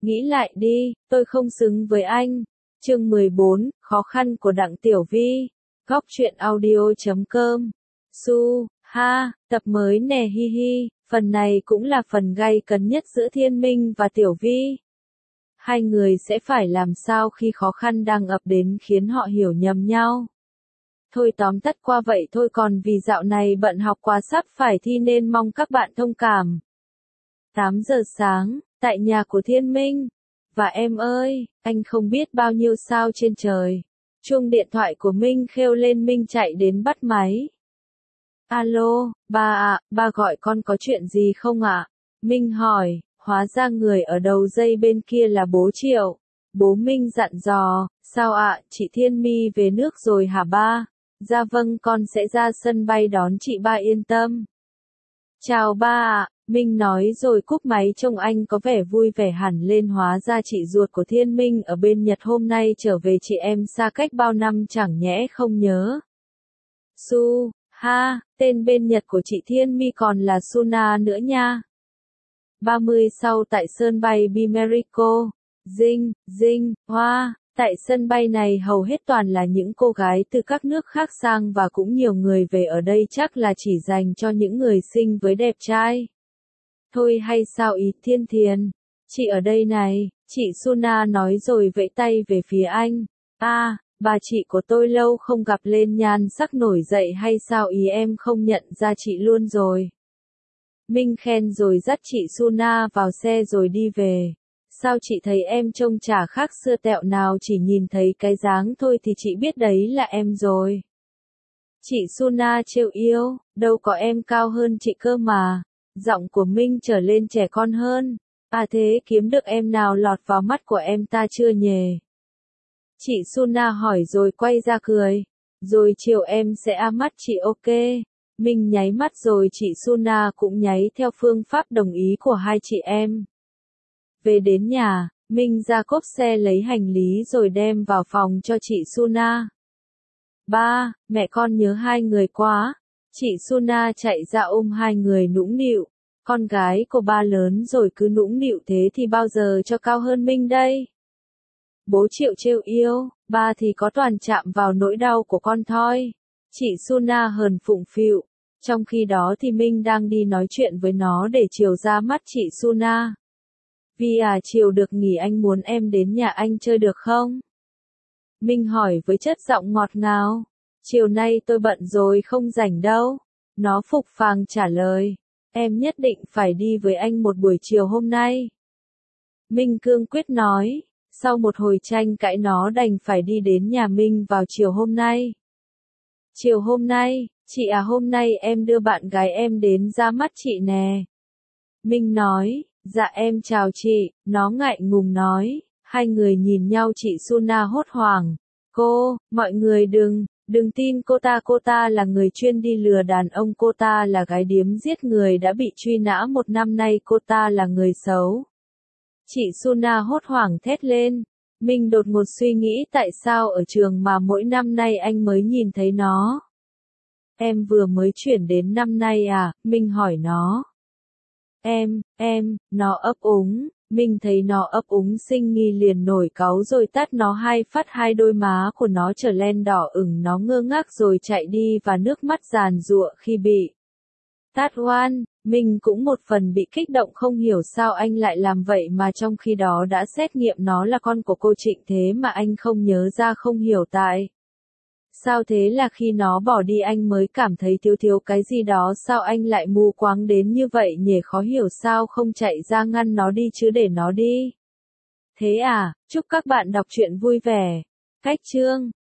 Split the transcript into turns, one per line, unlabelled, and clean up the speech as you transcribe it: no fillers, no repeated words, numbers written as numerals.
Nghĩ lại đi, tôi không xứng với anh. Chương 14, khó khăn của Đặng Tiểu Vi. Góc truyện audio.com. Su, ha, tập mới nè hi hi, phần này cũng là phần gay cấn nhất giữa Thiên Minh và Tiểu Vi. Hai người sẽ phải làm sao khi khó khăn đang ập đến khiến họ hiểu nhầm nhau. Thôi tóm tắt qua vậy thôi, còn vì dạo này bận học quá sắp phải thi nên mong các bạn thông cảm. 8 giờ sáng, tại nhà của Thiên Minh. Và em ơi, anh không biết bao nhiêu sao trên trời. Chuông điện thoại của Minh kêu lên, Minh chạy đến bắt máy. Alo, ba ạ, ba gọi con có chuyện gì không ạ? Minh hỏi, hóa ra người ở đầu dây bên kia là bố Triệu. Bố Minh dặn dò, sao ạ, chị Thiên My về nước rồi hả ba? Dạ vâng, con sẽ ra sân bay đón chị, ba yên tâm. Chào ba ạ, Minh nói rồi cúp máy. Trông anh có vẻ vui vẻ hẳn lên, hóa ra chị ruột của Thiên Minh ở bên Nhật hôm nay trở về, chị em xa cách bao năm chẳng nhẽ không nhớ. Su, ha, tên bên Nhật của chị Thiên My còn là Suna nữa nha. 30 sau tại sân bay Bimerico. Dinh, hoa. Tại sân bay này hầu hết toàn là những cô gái từ các nước khác sang và cũng nhiều người về ở đây, chắc là chỉ dành cho những người xinh với đẹp trai. Thôi hay sao ý Thiên Thiền? Chị ở đây này, chị Suna nói rồi vẫy tay về phía anh. Bà chị của tôi lâu không gặp, lên nhan sắc nổi dậy hay sao ý, em không nhận ra chị luôn rồi. Minh khen rồi dắt chị Suna vào xe rồi đi về. Sao chị thấy em trông chả khác xưa tẹo nào, chỉ nhìn thấy cái dáng thôi thì chị biết đấy là em rồi. Chị Suna trêu yêu, đâu có, em cao hơn chị cơ mà. Giọng của Minh trở lên trẻ con hơn. Thế kiếm được em nào lọt vào mắt của em ta chưa nhề? Chị Suna hỏi rồi quay ra cười. Rồi chiều em sẽ mắt chị, ok. Minh nháy mắt rồi chị Suna cũng nháy theo phương pháp đồng ý của hai chị em. Về đến nhà, Minh ra cốp xe lấy hành lý rồi đem vào phòng cho chị Suna. Ba, mẹ con nhớ hai người quá. Chị Suna chạy ra ôm hai người nũng nịu. Con gái của ba lớn rồi cứ nũng nịu thế thì bao giờ cho cao hơn Minh đây? Bố Triệu trêu yêu, ba thì có toàn chạm vào nỗi đau của con thôi. Chị Suna hờn phụng phịu. Trong khi đó thì Minh đang đi nói chuyện với nó để chiều ra mắt chị Suna. Vì chiều được nghỉ, anh muốn em đến nhà anh chơi được không? Minh hỏi với chất giọng ngọt ngào. Chiều nay tôi bận rồi không rảnh đâu. Nó phục phàng trả lời. Em nhất định phải đi với anh một buổi chiều hôm nay. Minh cương quyết nói. Sau một hồi tranh cãi nó đành phải đi đến nhà Minh vào chiều hôm nay. Chiều hôm nay, chị hôm nay em đưa bạn gái em đến ra mắt chị nè. Minh nói. Dạ em chào chị, nó ngại ngùng nói. Hai người nhìn nhau, chị Suna hốt hoảng. Mọi người đừng tin cô ta là người chuyên đi lừa đàn ông, cô ta là gái điếm giết người đã bị truy nã 1 năm nay, cô ta là người xấu. Chị Suna hốt hoảng thét lên. Minh đột ngột suy nghĩ tại sao ở trường mà mỗi năm nay anh mới nhìn thấy nó. Em vừa mới chuyển đến năm nay à? Minh hỏi nó. Nó ấp úng. Minh thấy nó ấp úng sinh nghi liền nổi cáu rồi tát nó 2 phát, 2 đôi má của nó trở lên đỏ ửng, nó ngơ ngác rồi chạy đi và nước mắt giàn giụa khi bị tát oan. Minh cũng một phần bị kích động, không hiểu sao anh lại làm vậy mà trong khi đó đã xét nghiệm nó là con của cô Trịnh, thế mà anh không nhớ ra, không hiểu tại sao. Thế là khi nó bỏ đi anh mới cảm thấy thiếu cái gì đó, sao anh lại mù quáng đến như vậy nhỉ, khó hiểu sao không chạy ra ngăn nó đi chứ để nó đi. Thế chúc các bạn đọc truyện vui vẻ. Cách chương